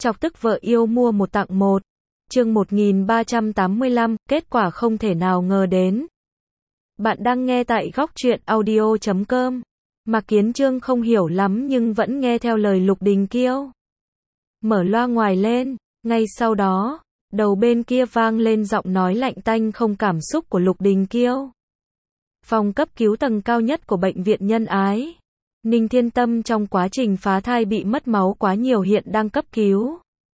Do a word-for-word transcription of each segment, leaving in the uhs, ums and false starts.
Chọc tức vợ yêu mua một tặng một. Chương một nghìn ba trăm tám mươi lăm, kết quả không thể nào ngờ đến. Bạn đang nghe tại góc truyện audio chấm com. Mạc Kiến Chương không hiểu lắm nhưng vẫn nghe theo lời Lục Đình Kiêu. Mở loa ngoài lên, ngay sau đó, đầu bên kia vang lên giọng nói lạnh tanh không cảm xúc của Lục Đình Kiêu. Phòng cấp cứu tầng cao nhất của bệnh viện Nhân Ái. Ninh Thiên Tâm trong quá trình phá thai bị mất máu quá nhiều hiện đang cấp cứu.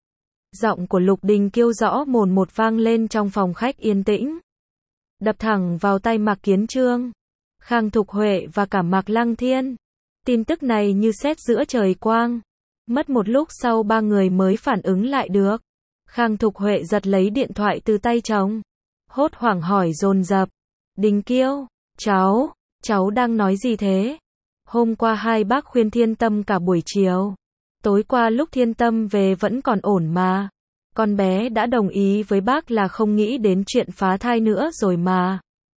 Giọng của Lục Đình Kiêu rõ mồn một vang lên trong phòng khách yên tĩnh. Đập thẳng vào tay Mạc Kiến Chương, Khang Thục Huệ và cả Mạc Lăng Thiên. Tin tức này như sét giữa trời quang. Mất một lúc sau ba người mới phản ứng lại được. Khang Thục Huệ giật lấy điện thoại từ tay chồng. Hốt hoảng hỏi dồn dập. Đình Kiêu, cháu, cháu đang nói gì thế? Hôm qua hai bác khuyên Thiên Tâm cả buổi chiều. Tối qua lúc Thiên Tâm về vẫn còn ổn mà. Con bé đã đồng ý với bác là không nghĩ đến chuyện phá thai nữa rồi mà.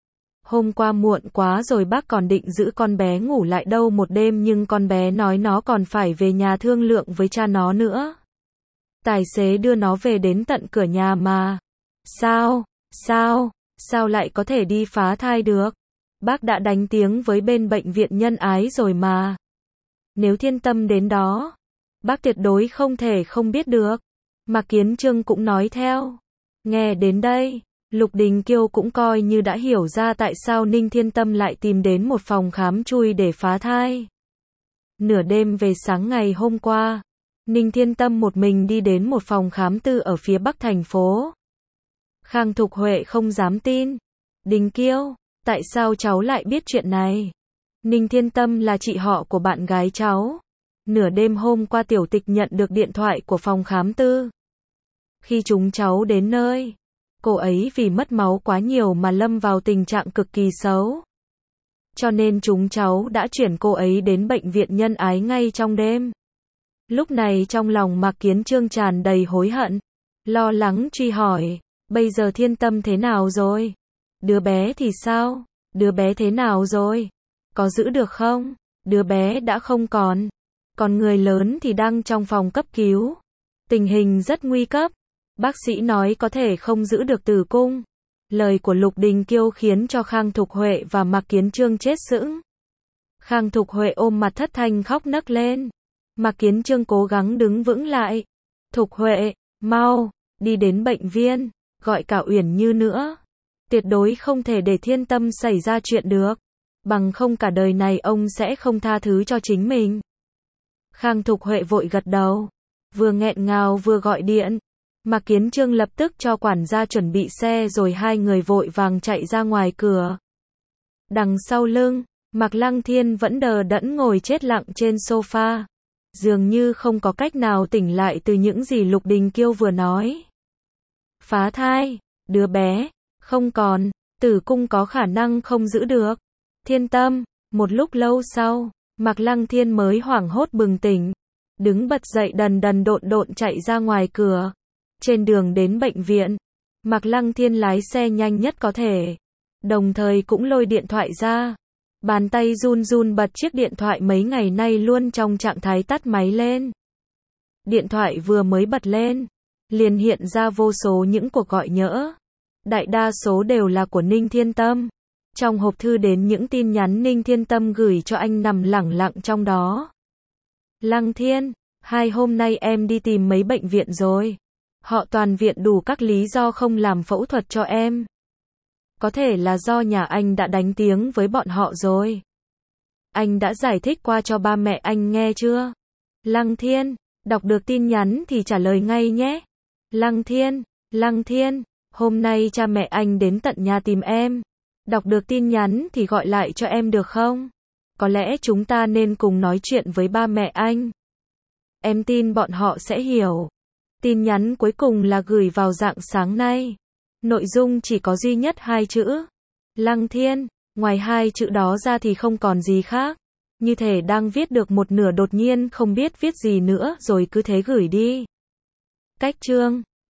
Hôm qua muộn quá rồi bác còn định giữ con bé ngủ lại đâu một đêm nhưng con bé nói nó còn phải về nhà thương lượng với cha nó nữa. Tài xế đưa nó về đến tận cửa nhà mà. Sao, sao, sao lại có thể đi phá thai được? Bác đã đánh tiếng với bên bệnh viện Nhân Ái rồi mà. Nếu Thiên Tâm đến đó, bác tuyệt đối không thể không biết được. Mạc Kiến Chương cũng nói theo. Nghe đến đây, Lục Đình Kiêu cũng coi như đã hiểu ra tại sao Ninh Thiên Tâm lại tìm đến một phòng khám chui để phá thai. Nửa đêm về sáng ngày hôm qua, Ninh Thiên Tâm một mình đi đến một phòng khám tư ở phía bắc thành phố. Khang Thục Huệ không dám tin. Đình Kiêu, tại sao cháu lại biết chuyện này? Ninh Thiên Tâm là chị họ của bạn gái cháu. Nửa đêm hôm qua tiểu tịch nhận được điện thoại của phòng khám tư. Khi chúng cháu đến nơi, cô ấy vì mất máu quá nhiều mà lâm vào tình trạng cực kỳ xấu. Cho nên chúng cháu đã chuyển cô ấy đến bệnh viện Nhân Ái ngay trong đêm. Lúc này trong lòng Mạc Kiến Chương tràn đầy hối hận, lo lắng truy hỏi, bây giờ Thiên Tâm thế nào rồi? Đứa bé thì sao? Đứa bé thế nào rồi? Có giữ được không? Đứa bé đã không còn. Còn người lớn thì đang trong phòng cấp cứu. Tình hình rất nguy cấp. Bác sĩ nói có thể không giữ được tử cung. Lời của Lục Đình Kiêu khiến cho Khang Thục Huệ và Mạc Kiến Chương chết sững. Khang Thục Huệ ôm mặt thất thanh khóc nấc lên. Mạc Kiến Chương cố gắng đứng vững lại. Thục Huệ, mau, đi đến bệnh viện, gọi cả Uyển Như nữa. Tuyệt đối không thể để Thiên Tâm xảy ra chuyện được. Bằng không cả đời này ông sẽ không tha thứ cho chính mình. Khang Thục Huệ vội gật đầu. Vừa nghẹn ngào vừa gọi điện. Mạc Kiến Chương lập tức cho quản gia chuẩn bị xe rồi hai người vội vàng chạy ra ngoài cửa. Đằng sau lưng, Mạc Lăng Thiên vẫn đờ đẫn ngồi chết lặng trên sofa. Dường như không có cách nào tỉnh lại từ những gì Lục Đình Kiêu vừa nói. Phá thai, đứa bé, không còn, tử cung có khả năng không giữ được. Thiên Tâm, một lúc lâu sau, Mạc Lăng Thiên mới hoảng hốt bừng tỉnh. Đứng bật dậy đần đần độn độn chạy ra ngoài cửa. Trên đường đến bệnh viện, Mạc Lăng Thiên lái xe nhanh nhất có thể. Đồng thời cũng lôi điện thoại ra. Bàn tay run run bật chiếc điện thoại mấy ngày nay luôn trong trạng thái tắt máy lên. Điện thoại vừa mới bật lên, liền hiện ra vô số những cuộc gọi nhỡ. Đại đa số đều là của Ninh Thiên Tâm. Trong hộp thư đến những tin nhắn Ninh Thiên Tâm gửi cho anh nằm lẳng lặng trong đó. Lăng Thiên, hai hôm nay em đi tìm mấy bệnh viện rồi. Họ toàn viện đủ các lý do không làm phẫu thuật cho em. Có thể là do nhà anh đã đánh tiếng với bọn họ rồi. Anh đã giải thích qua cho ba mẹ anh nghe chưa? Lăng Thiên, đọc được tin nhắn thì trả lời ngay nhé. Lăng Thiên, Lăng Thiên, hôm nay cha mẹ anh đến tận nhà tìm em. Đọc được tin nhắn thì gọi lại cho em được không? Có lẽ chúng ta nên cùng nói chuyện với ba mẹ anh. Em tin bọn họ sẽ hiểu. Tin nhắn cuối cùng là gửi vào rạng sáng nay. Nội dung chỉ có duy nhất hai chữ. Lăng Thiên, ngoài hai chữ đó ra thì không còn gì khác. Như thể đang viết được một nửa đột nhiên không biết viết gì nữa rồi cứ thế gửi đi. Cách chương